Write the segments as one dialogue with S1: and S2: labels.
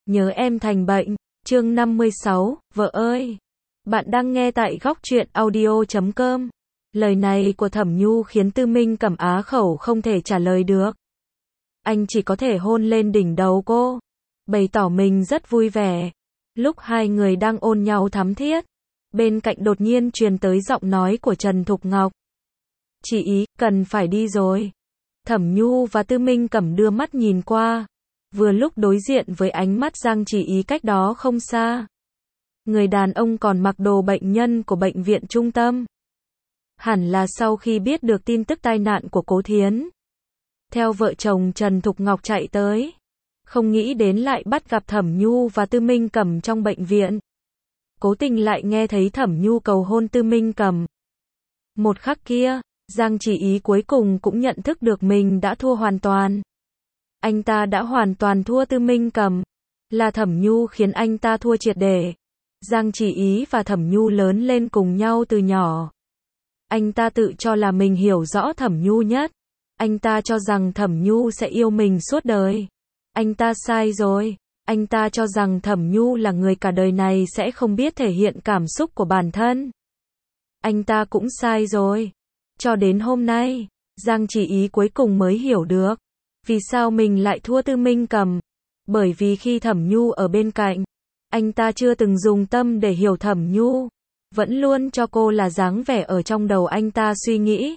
S1: Nhớ em thành bệnh. Chương 56, vợ ơi. Bạn đang nghe tại góc truyện audio.com. Lời này của Thẩm Nhu khiến Tư Minh Cẩm á khẩu không thể trả lời được. Anh chỉ có thể hôn lên đỉnh đầu cô, bày tỏ mình rất vui vẻ. Lúc hai người đang ôm nhau thắm thiết, bên cạnh đột nhiên truyền tới giọng nói của Trần Thục Ngọc. Chị ý, cần phải đi rồi. Thẩm Nhu và Tư Minh Cẩm đưa mắt nhìn qua, vừa lúc đối diện với ánh mắt Giang Chỉ Ý cách đó không xa. Người đàn ông còn mặc đồ bệnh nhân của bệnh viện trung tâm. Hẳn là sau khi biết được tin tức tai nạn của Cố Thiến, theo vợ chồng Trần Thục Ngọc chạy tới. Không nghĩ đến lại bắt gặp Thẩm Nhu và Tư Minh Cẩm trong bệnh viện. Cố tình lại nghe thấy Thẩm Nhu cầu hôn Tư Minh Cẩm. Một khắc kia, Giang Chỉ Ý cuối cùng cũng nhận thức được mình đã thua hoàn toàn. Anh ta đã hoàn toàn thua Tư Minh Cẩm. Là Thẩm Nhu khiến anh ta thua triệt để. Giang Chỉ Ý và Thẩm Nhu lớn lên cùng nhau từ nhỏ. Anh ta tự cho là mình hiểu rõ Thẩm Nhu nhất. Anh ta cho rằng Thẩm Nhu sẽ yêu mình suốt đời. Anh ta sai rồi. Anh ta cho rằng Thẩm Nhu là người cả đời này sẽ không biết thể hiện cảm xúc của bản thân. Anh ta cũng sai rồi. Cho đến hôm nay, Giang Chỉ Ý cuối cùng mới hiểu được vì sao mình lại thua Tư Minh Cẩm. Bởi vì khi Thẩm Nhu ở bên cạnh, anh ta chưa từng dùng tâm để hiểu Thẩm Nhu, vẫn luôn cho cô là dáng vẻ ở trong đầu anh ta suy nghĩ.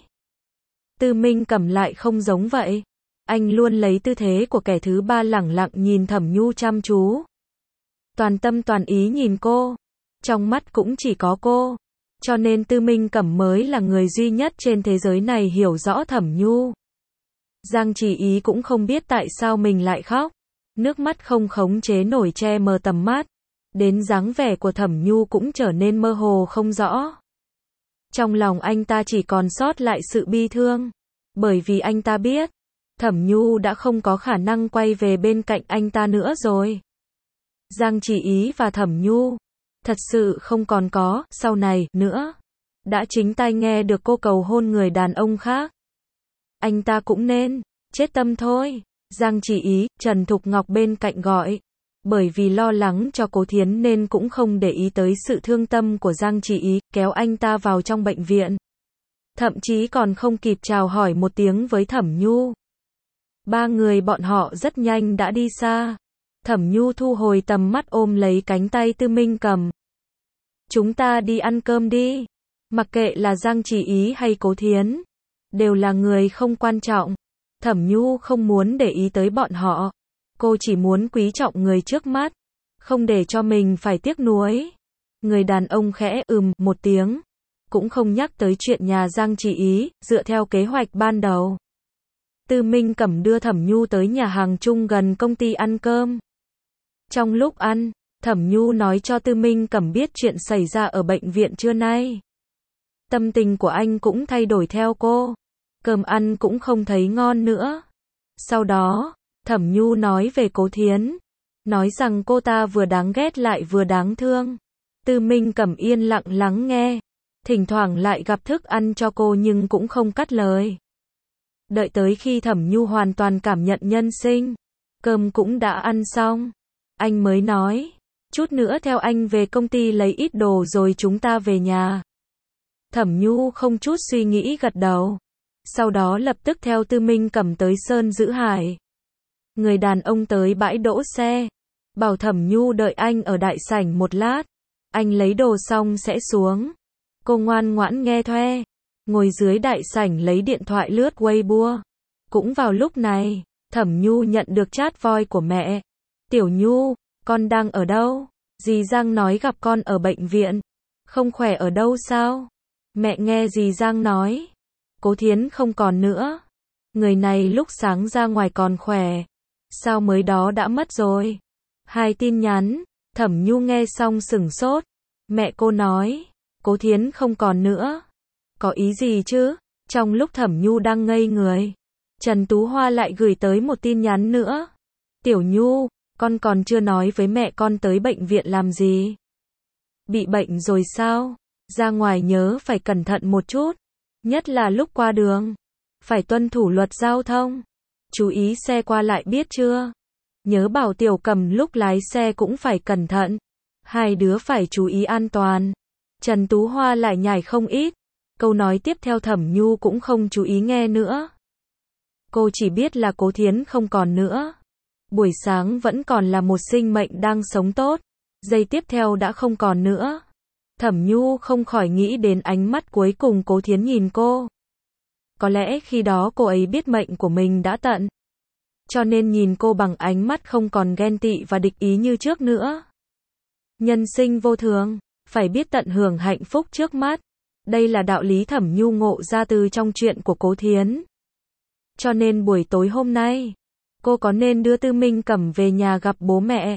S1: Tư Minh Cẩm lại không giống vậy. Anh luôn lấy tư thế của kẻ thứ ba lẳng lặng nhìn Thẩm Nhu chăm chú. Toàn tâm toàn ý nhìn cô. Trong mắt cũng chỉ có cô. Cho nên Tư Minh Cẩm mới là người duy nhất trên thế giới này hiểu rõ Thẩm Nhu. Giang Chỉ Ý cũng không biết tại sao mình lại khóc. Nước mắt không khống chế nổi che mờ tầm mắt. Đến dáng vẻ của Thẩm Nhu cũng trở nên mơ hồ không rõ. Trong lòng anh ta chỉ còn sót lại sự bi thương. Bởi vì anh ta biết, Thẩm Nhu đã không có khả năng quay về bên cạnh anh ta nữa rồi. Giang Chỉ Ý và Thẩm Nhu thật sự không còn có sau này nữa. Đã chính tai nghe được cô cầu hôn người đàn ông khác. Anh ta cũng nên chết tâm thôi. Giang Chỉ Ý, Trần Thục Ngọc bên cạnh gọi. Bởi vì lo lắng cho Cố Thiến nên cũng không để ý tới sự thương tâm của Giang Chỉ Ý, kéo anh ta vào trong bệnh viện. Thậm chí còn không kịp chào hỏi một tiếng với Thẩm Nhu. Ba người bọn họ rất nhanh đã đi xa. Thẩm Nhu thu hồi tầm mắt ôm lấy cánh tay Tư Minh Cẩm. Chúng ta đi ăn cơm đi. Mặc kệ là Giang Chỉ Ý hay Cố Thiến, đều là người không quan trọng. Thẩm Nhu không muốn để ý tới bọn họ. Cô chỉ muốn quý trọng người trước mắt, không để cho mình phải tiếc nuối. Người đàn ông khẽ một tiếng, cũng không nhắc tới chuyện nhà Giang Chỉ Ý, dựa theo kế hoạch ban đầu. Tư Minh Cẩm đưa Thẩm Nhu tới nhà hàng chung gần công ty ăn cơm. Trong lúc ăn, Thẩm Nhu nói cho Tư Minh Cẩm biết chuyện xảy ra ở bệnh viện trưa nay. Tâm tình của anh cũng thay đổi theo cô. Cơm ăn cũng không thấy ngon nữa. Sau đó, Thẩm Nhu nói về Cố Thiến, nói rằng cô ta vừa đáng ghét lại vừa đáng thương. Tư Minh Cẩm yên lặng lắng nghe, thỉnh thoảng lại gặp thức ăn cho cô nhưng cũng không cắt lời. Đợi tới khi Thẩm Nhu hoàn toàn cảm nhận nhân sinh, cơm cũng đã ăn xong, anh mới nói, chút nữa theo anh về công ty lấy ít đồ rồi chúng ta về nhà. Thẩm Nhu không chút suy nghĩ gật đầu, sau đó lập tức theo Tư Minh Cẩm tới Sơn Giữ Hải. Người đàn ông tới bãi đỗ xe, bảo Thẩm Nhu đợi anh ở đại sảnh một lát, anh lấy đồ xong sẽ xuống. Cô ngoan ngoãn nghe thuê, ngồi dưới đại sảnh lấy điện thoại lướt Weibo. Cũng vào lúc này, Thẩm Nhu nhận được chat voice của mẹ. Tiểu Nhu, con đang ở đâu? Dì Giang nói gặp con ở bệnh viện. Không khỏe ở đâu sao? Mẹ nghe dì Giang nói, Cố Thiến không còn nữa. Người này lúc sáng ra ngoài còn khỏe. Sao mới đó đã mất rồi? Hai tin nhắn. Thẩm Nhu nghe xong sửng sốt. Mẹ cô nói, Cố Thiến không còn nữa. Có ý gì chứ? Trong lúc Thẩm Nhu đang ngây người, Trần Tú Hoa lại gửi tới một tin nhắn nữa. Tiểu Nhu, con còn chưa nói với mẹ con tới bệnh viện làm gì? Bị bệnh rồi sao? Ra ngoài nhớ phải cẩn thận một chút. Nhất là lúc qua đường. Phải tuân thủ luật giao thông. Chú ý xe qua lại biết chưa? Nhớ bảo Tiểu Cầm lúc lái xe cũng phải cẩn thận. Hai đứa phải chú ý an toàn. Trần Tú Hoa lại nhảy không ít. Câu nói tiếp theo Thẩm Nhu cũng không chú ý nghe nữa. Cô chỉ biết là Cố Thiến không còn nữa. Buổi sáng vẫn còn là một sinh mệnh đang sống tốt. Giây tiếp theo đã không còn nữa. Thẩm Nhu không khỏi nghĩ đến ánh mắt cuối cùng Cố Thiến nhìn cô. Có lẽ khi đó cô ấy biết mệnh của mình đã tận. Cho nên nhìn cô bằng ánh mắt không còn ghen tị và địch ý như trước nữa. Nhân sinh vô thường, phải biết tận hưởng hạnh phúc trước mắt. Đây là đạo lý Thẩm Nhu ngộ ra từ trong chuyện của Cố Thiến. Cho nên buổi tối hôm nay, cô có nên đưa Tư Minh Cẩm về nhà gặp bố mẹ,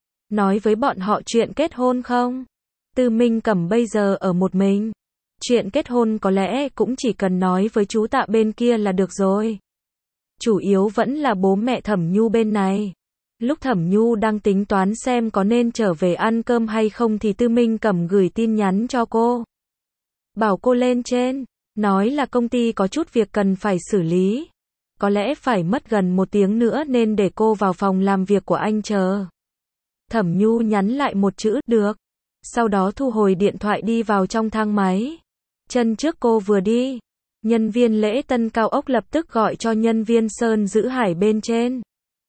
S1: nói với bọn họ chuyện kết hôn không? Tư Minh Cẩm bây giờ ở một mình. Chuyện kết hôn có lẽ cũng chỉ cần nói với chú Tạ bên kia là được rồi. Chủ yếu vẫn là bố mẹ Thẩm Nhu bên này. Lúc Thẩm Nhu đang tính toán xem có nên trở về ăn cơm hay không thì Tư Minh Cẩm gửi tin nhắn cho cô. Bảo cô lên trên, nói là công ty có chút việc cần phải xử lý. Có lẽ phải mất gần 1 tiếng nữa nên để cô vào phòng làm việc của anh chờ. Thẩm Nhu nhắn lại một chữ, được. Sau đó thu hồi điện thoại đi vào trong thang máy. Chân trước cô vừa đi, nhân viên lễ tân cao ốc lập tức gọi cho nhân viên Sơn Giữ Hải bên trên.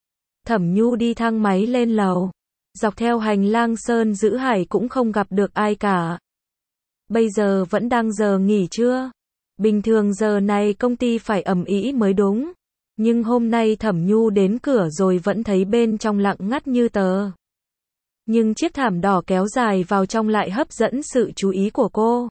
S1: Thẩm Nhu đi thang máy lên lầu. Dọc theo hành lang Sơn Giữ Hải cũng không gặp được ai cả. Bây giờ vẫn đang giờ nghỉ trưa. Bình thường giờ này công ty phải ầm ĩ mới đúng. Nhưng hôm nay Thẩm Nhu đến cửa rồi vẫn thấy bên trong lặng ngắt như tờ. Nhưng chiếc thảm đỏ kéo dài vào trong lại hấp dẫn sự chú ý của cô.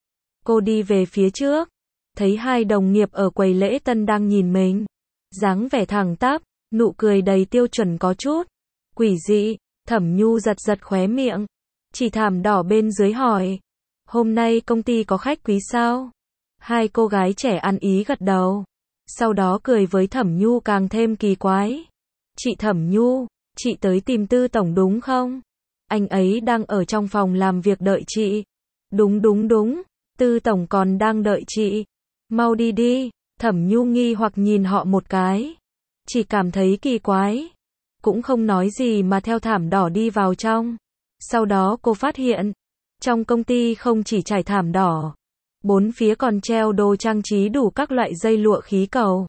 S1: Cô đi về phía trước, thấy hai đồng nghiệp ở quầy lễ tân đang nhìn mình. Dáng vẻ thẳng tắp, nụ cười đầy tiêu chuẩn có chút quỷ dị. Thẩm Nhu giật giật khóe miệng, chỉ thảm đỏ bên dưới hỏi, hôm nay công ty có khách quý sao? Hai cô gái trẻ ăn ý gật đầu. Sau đó cười với Thẩm Nhu càng thêm kỳ quái. Chị Thẩm Nhu, chị tới tìm Tư tổng đúng không? Anh ấy đang ở trong phòng làm việc đợi chị. Đúng đúng đúng, Tư tổng còn đang đợi chị. Mau đi đi. Thẩm Nhu nghi hoặc nhìn họ một cái. Chỉ cảm thấy kỳ quái. Cũng không nói gì mà theo thảm đỏ đi vào trong. Sau đó cô phát hiện, trong công ty không chỉ trải thảm đỏ, bốn phía còn treo đồ trang trí đủ các loại dây lụa khí cầu.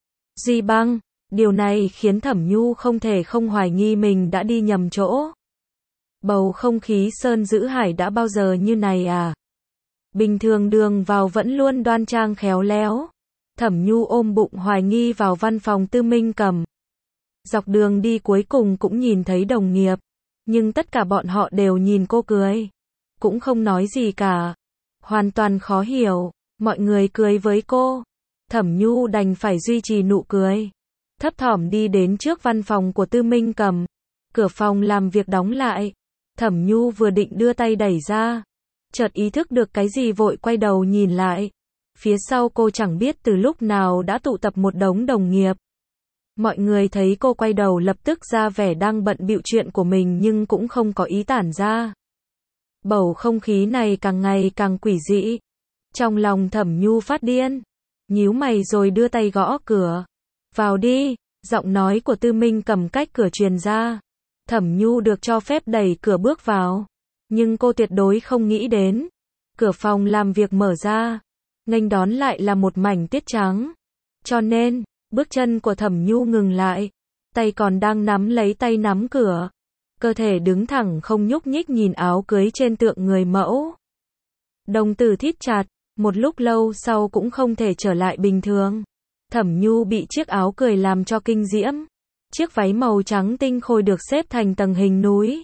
S1: Duy băng, điều này khiến Thẩm Nhu không thể không hoài nghi mình đã đi nhầm chỗ. Bầu không khí Sơn Giữ Hải đã bao giờ như này à? Bình thường đường vào vẫn luôn đoan trang khéo léo. Thẩm Nhu ôm bụng hoài nghi vào văn phòng Tư Minh Cẩm. Dọc đường đi cuối cùng cũng nhìn thấy đồng nghiệp, nhưng tất cả bọn họ đều nhìn cô cười, cũng không nói gì cả. Hoàn toàn khó hiểu, mọi người cười với cô. Thẩm Nhu đành phải duy trì nụ cười. Thấp thỏm đi đến trước văn phòng của Tư Minh Cẩm. Cửa phòng làm việc đóng lại. Thẩm Nhu vừa định đưa tay đẩy ra, chợt ý thức được cái gì vội quay đầu nhìn lại. Phía sau cô chẳng biết từ lúc nào đã tụ tập một đống đồng nghiệp. Mọi người thấy cô quay đầu lập tức ra vẻ đang bận bịu chuyện của mình nhưng cũng không có ý tản ra. Bầu không khí này càng ngày càng quỷ dị. Trong lòng Thẩm Nhu phát điên, nhíu mày rồi đưa tay gõ cửa. Vào đi, giọng nói của Tư Minh Cẩm cách cửa truyền ra. Thẩm Nhu được cho phép đẩy cửa bước vào. Nhưng cô tuyệt đối không nghĩ đến. Cửa phòng làm việc mở ra. Nghênh đón lại là một mảnh tuyết trắng. Cho nên, bước chân của Thẩm Nhu ngừng lại. Tay còn đang nắm lấy tay nắm cửa. Cơ thể đứng thẳng không nhúc nhích nhìn áo cưới trên tượng người mẫu. Đồng tử thít chặt, một lúc lâu sau cũng không thể trở lại bình thường. Thẩm Nhu bị chiếc áo cười làm cho kinh diễm. Chiếc váy màu trắng tinh khôi được xếp thành tầng hình núi.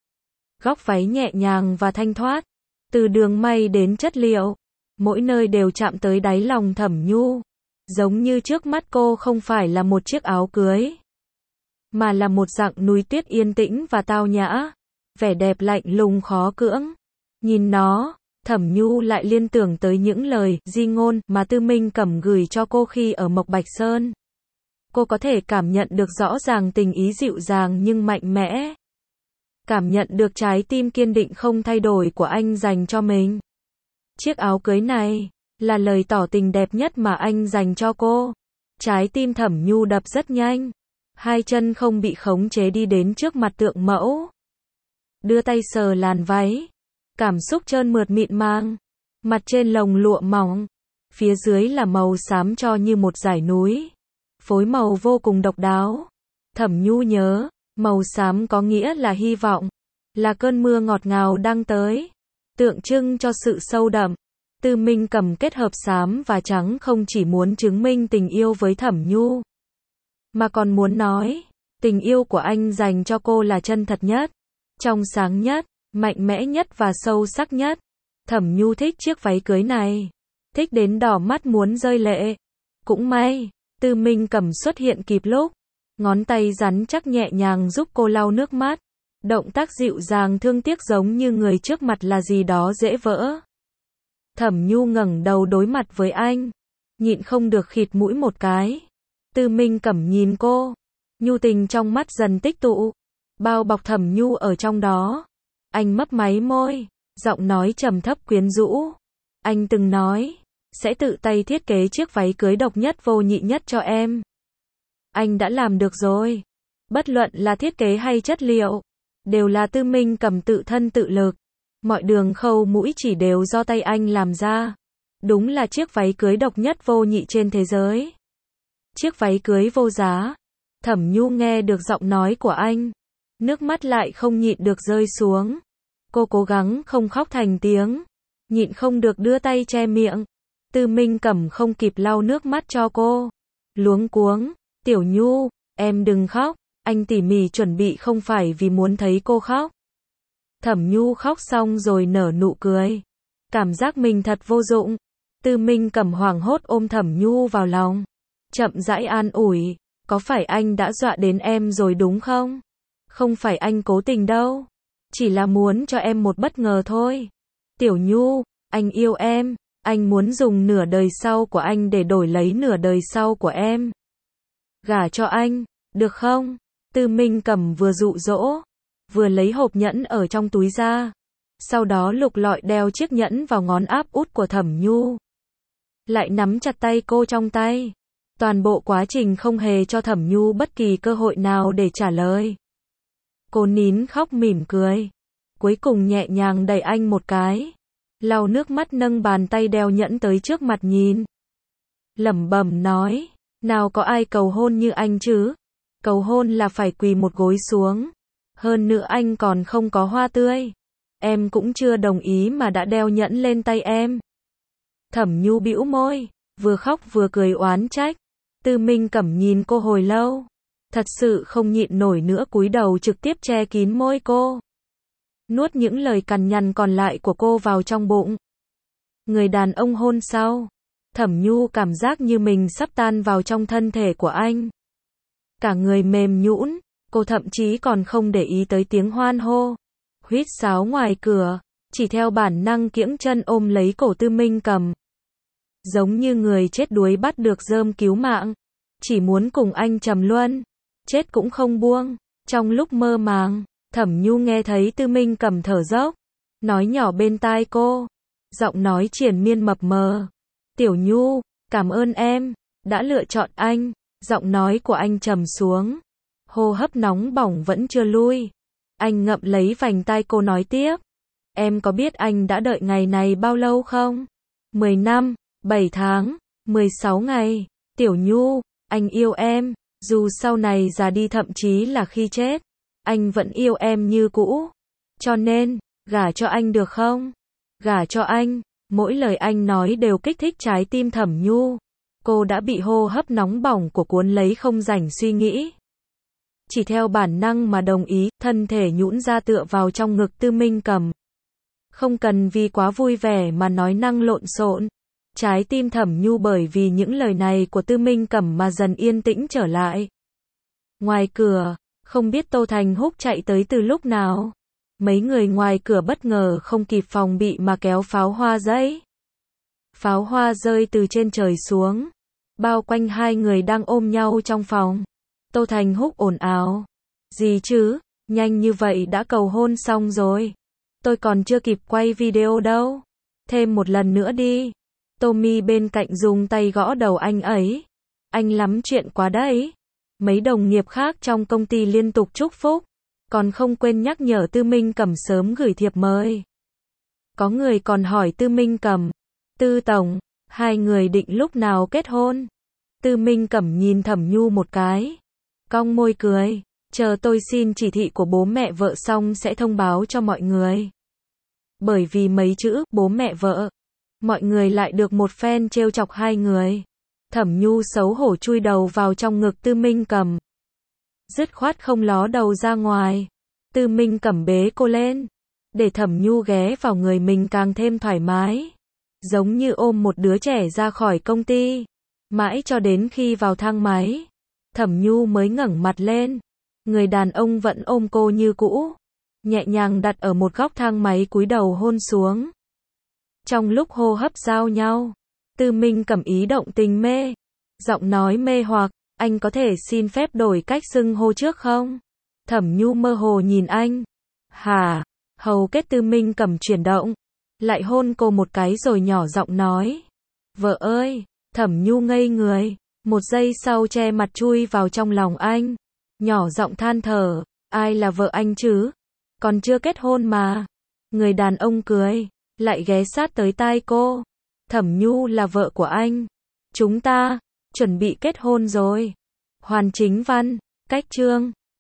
S1: Góc váy nhẹ nhàng và thanh thoát. Từ đường may đến chất liệu, mỗi nơi đều chạm tới đáy lòng Thẩm Nhu. Giống như trước mắt cô không phải là một chiếc áo cưới, mà là một dạng núi tuyết yên tĩnh và tao nhã. Vẻ đẹp lạnh lùng khó cưỡng. Nhìn nó, Thẩm Nhu lại liên tưởng tới những lời di ngôn mà Tư Minh Cẩm gửi cho cô khi ở Mộc Bạch Sơn. Cô có thể cảm nhận được rõ ràng tình ý dịu dàng nhưng mạnh mẽ. Cảm nhận được trái tim kiên định không thay đổi của anh dành cho mình. Chiếc áo cưới này là lời tỏ tình đẹp nhất mà anh dành cho cô. Trái tim Thẩm Nhu đập rất nhanh. Hai chân không bị khống chế đi đến trước mặt tượng mẫu. Đưa tay sờ làn váy. Cảm xúc trơn mượt mịn màng. Mặt trên lồng lụa mỏng. Phía dưới là màu xám cho như một dải núi. Phối màu vô cùng độc đáo. Thẩm Nhu nhớ, màu xám có nghĩa là hy vọng. Là cơn mưa ngọt ngào đang tới. Tượng trưng cho sự sâu đậm. Tư Minh Cẩm kết hợp xám và trắng không chỉ muốn chứng minh tình yêu với Thẩm Nhu, mà còn muốn nói, tình yêu của anh dành cho cô là chân thật nhất, trong sáng nhất, mạnh mẽ nhất và sâu sắc nhất. Thẩm Nhu thích chiếc váy cưới này, thích đến đỏ mắt muốn rơi lệ. Cũng may, Tư Minh Cẩm xuất hiện kịp lúc, ngón tay rắn chắc nhẹ nhàng giúp cô lau nước mắt. Động tác dịu dàng thương tiếc giống như người trước mặt là gì đó dễ vỡ. Thẩm Nhu ngẩng đầu đối mặt với anh, nhịn không được khịt mũi một cái. Tư Minh Cẩm nhìn cô, nhu tình trong mắt dần tích tụ, bao bọc Thẩm Nhu ở trong đó. Anh mấp máy môi, giọng nói trầm thấp quyến rũ. Anh từng nói, sẽ tự tay thiết kế chiếc váy cưới độc nhất vô nhị nhất cho em. Anh đã làm được rồi. Bất luận là thiết kế hay chất liệu, đều là Tư Minh Cẩm tự thân tự lực. Mọi đường khâu mũi chỉ đều do tay anh làm ra. Đúng là chiếc váy cưới độc nhất vô nhị trên thế giới. Chiếc váy cưới vô giá. Thẩm Nhu nghe được giọng nói của anh, nước mắt lại không nhịn được rơi xuống. Cô cố gắng không khóc thành tiếng, nhịn không được đưa tay che miệng. Tư Minh Cẩm không kịp lau nước mắt cho cô, luống cuống, "Tiểu Nhu, em đừng khóc, anh tỉ mỉ chuẩn bị không phải vì muốn thấy cô khóc." Thẩm Nhu khóc xong rồi nở nụ cười, cảm giác mình thật vô dụng. Tư Minh Cẩm hoảng hốt ôm Thẩm Nhu vào lòng, chậm rãi an ủi, "Có phải anh đã dọa đến em rồi đúng không? Không phải anh cố tình đâu, chỉ là muốn cho em một bất ngờ thôi. Tiểu Nhu, anh yêu em, anh muốn dùng nửa đời sau của anh để đổi lấy nửa đời sau của em. Gả cho anh, được không?" Tư Minh Cẩm vừa dụ dỗ, vừa lấy hộp nhẫn ở trong túi ra, sau đó lục lọi đeo chiếc nhẫn vào ngón áp út của Thẩm Nhu, lại nắm chặt tay cô trong tay. Toàn bộ quá trình không hề cho Thẩm Nhu bất kỳ cơ hội nào để trả lời. Cô nín khóc mỉm cười, cuối cùng nhẹ nhàng đẩy anh một cái, lau nước mắt nâng bàn tay đeo nhẫn tới trước mặt nhìn. Lẩm bẩm nói, nào có ai cầu hôn như anh chứ? Cầu hôn là phải quỳ một gối xuống. Hơn nữa anh còn không có hoa tươi. Em cũng chưa đồng ý mà đã đeo nhẫn lên tay em. Thẩm Nhu bĩu môi, vừa khóc vừa cười oán trách. Tư Minh Cẩm nhìn cô hồi lâu, thật sự không nhịn nổi nữa cúi đầu trực tiếp che kín môi cô, nuốt những lời cằn nhằn còn lại của cô vào trong bụng. Người đàn ông hôn sau, Thẩm Nhu cảm giác như mình sắp tan vào trong thân thể của anh. Cả người mềm nhũn, cô thậm chí còn không để ý tới tiếng hoan hô, huýt sáo ngoài cửa, chỉ theo bản năng kiễng chân ôm lấy cổ Tư Minh Cẩm. Giống như người chết đuối bắt được rơm cứu mạng, chỉ muốn cùng anh trầm luân, chết cũng không buông. Trong lúc mơ màng, Thẩm Nhu nghe thấy Tư Minh Cẩm thở dốc, nói nhỏ bên tai cô, giọng nói triền miên mập mờ. "Tiểu Nhu, cảm ơn em, đã lựa chọn anh." Giọng nói của anh trầm xuống, hô hấp nóng bỏng vẫn chưa lui. Anh ngậm lấy vành tai cô nói tiếp, "Em có biết anh đã đợi ngày này bao lâu không? 10 năm, 7 tháng, 16 ngày. Tiểu Nhu, anh yêu em, dù sau này già đi thậm chí là khi chết, anh vẫn yêu em như cũ. Cho nên, gả cho anh được không? Gả cho anh." Mỗi lời anh nói đều kích thích trái tim Thẩm Nhu. Cô đã bị hô hấp nóng bỏng của cuốn lấy không rảnh suy nghĩ. Chỉ theo bản năng mà đồng ý, thân thể nhũn ra tựa vào trong ngực Tư Minh Cẩm. Không cần vì quá vui vẻ mà nói năng lộn xộn. Trái tim Thẩm Nhu bởi vì những lời này của Tư Minh Cẩm mà dần yên tĩnh trở lại. Ngoài cửa, không biết Tô Thành Húc chạy tới từ lúc nào. Mấy người ngoài cửa bất ngờ không kịp phòng bị mà kéo pháo hoa giấy. Pháo hoa rơi từ trên trời xuống, bao quanh hai người đang ôm nhau trong phòng. Tô Thành Húc ồn ào, "Gì chứ, nhanh như vậy đã cầu hôn xong rồi. Tôi còn chưa kịp quay video đâu. Thêm một lần nữa đi." Tommy bên cạnh dùng tay gõ đầu anh ấy. "Anh lắm chuyện quá đấy. Mấy đồng nghiệp khác trong công ty liên tục chúc phúc, còn không quên nhắc nhở Tư Minh Cẩm sớm gửi thiệp mời. Có người còn hỏi Tư Minh Cẩm, Tư Tổng, hai người định lúc nào kết hôn? Tư Minh Cẩm nhìn Thẩm Nhu một cái, cong môi cười, chờ tôi xin chỉ thị của bố mẹ vợ xong sẽ thông báo cho mọi người. Bởi vì mấy chữ bố mẹ vợ, mọi người lại được một phen trêu chọc hai người. Thẩm Nhu xấu hổ chui đầu vào trong ngực Tư Minh Cẩm, dứt khoát không ló đầu ra ngoài. Tư Minh Cẩm bế cô lên, để Thẩm Nhu ghé vào người mình càng thêm thoải mái, giống như ôm một đứa trẻ ra khỏi công ty. Mãi cho đến khi vào thang máy, Thẩm Nhu mới ngẩng mặt lên. Người đàn ông vẫn ôm cô như cũ, nhẹ nhàng đặt ở một góc thang máy cúi đầu hôn xuống. Trong lúc hô hấp giao nhau, Tư Minh Cẩm ý động tình mê, giọng nói mê hoặc, anh có thể xin phép đổi cách xưng hô trước không? Thẩm Nhu mơ hồ nhìn anh. Hả? Hầu kết Tư Minh Cẩm chuyển động, lại hôn cô một cái rồi nhỏ giọng nói. Vợ ơi! Thẩm Nhu ngây người, một giây sau che mặt chui vào trong lòng anh, nhỏ giọng than thở, ai là vợ anh chứ? Còn chưa kết hôn mà. Người đàn ông cười, lại ghé sát tới tai cô. Thẩm Nhu là vợ của anh. Chúng ta chuẩn bị kết hôn rồi. Hoàn Chính Văn, cách chương